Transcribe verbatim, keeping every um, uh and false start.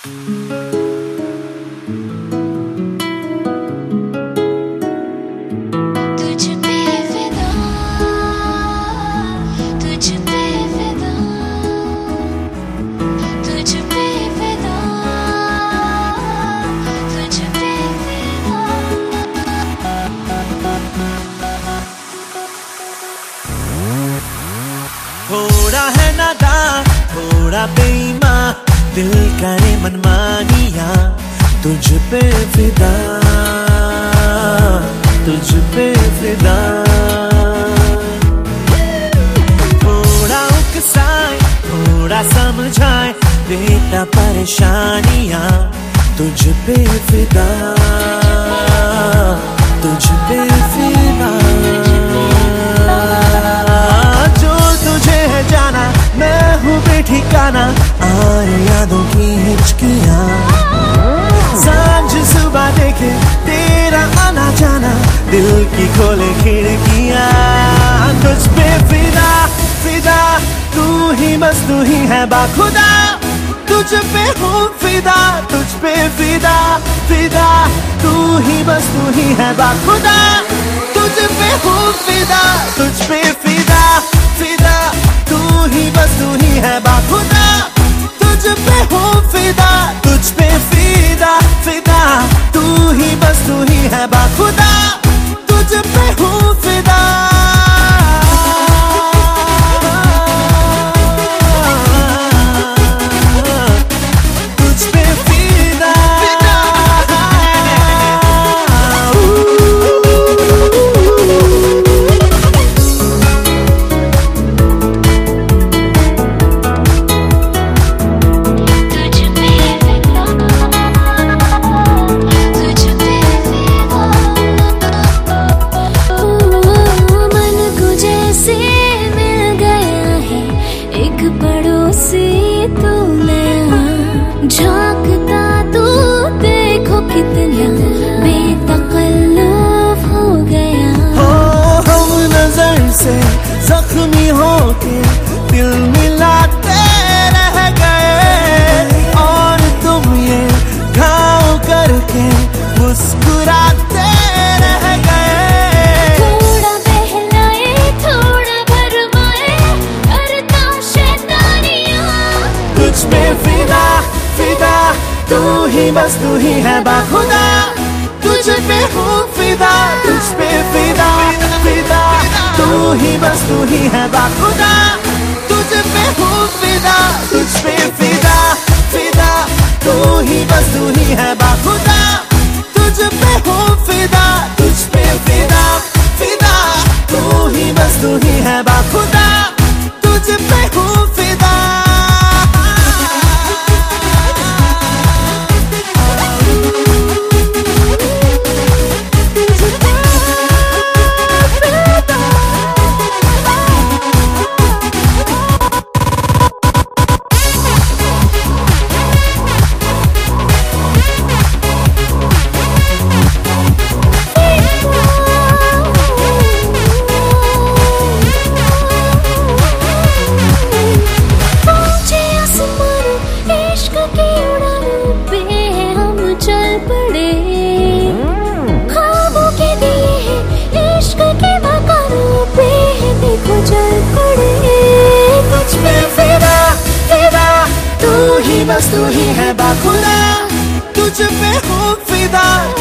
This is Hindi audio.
थोड़ा है नादान, थोड़ा बेईमान, दिल करे मनमानिया, तुझ पे फिदा, तुझ पे फिदा। थोड़ा उकसाए, थोड़ा समझाए, देता परेशानियां, तुझ पे फिदा, तुझ पे फिदा। मैं हूँ बेठिकाना और यादों की हिचकियाँ, सांझ सुबह देखे तेरा आना जाना, दिल की खोले खिड़कियाँ, तुझ पे फिदा फिदा, तू ही बस तू ही है बाखुदा, तुझ पे हूँ फिदा, तुझ पे फिदा फिदा, तू ही बस तू ही है बाखुदा, तुझ पे हूँ फिदा, तुझ पे फिदा फिदा, तू ही बस तू ही है बाखुदा, तुझ पे हूँ फिदा, तुझ पे फिदा फिदा, तू ही बस तू ही है बाखुदा, तुझ पे हूँ फिदा। झांकता तू देखो कितना बेतकल्लुफ हो गया, हो हम नजर से जख्मी होके दिल मिलाते रह गए, और तुम ये घाव करके मुस्कुराते रह गए। थोड़ा बहलाए थोड़ा भरमाए करता शैतानियां, तुझ पे फिदा फिदा, तू ही बस तू ही है बाखुदा, तुझ पे हूँ फिदा, तुझ पे फिदा फिदा, तू ही बस तू ही है बाखुदा, तुझ पे हूँ फिदा, तुझ पे फिदा फिदा, तू ही बस तू ही है बाखुदा, तुझ पे हूँ फिदा, तुझ पे फिदा फिदा, तू ही बस तू ही है बाखुदा, तुझ पे हूँ फिदा। बस तू ही है बाखुदा, तुझ पे हूँ फिदा।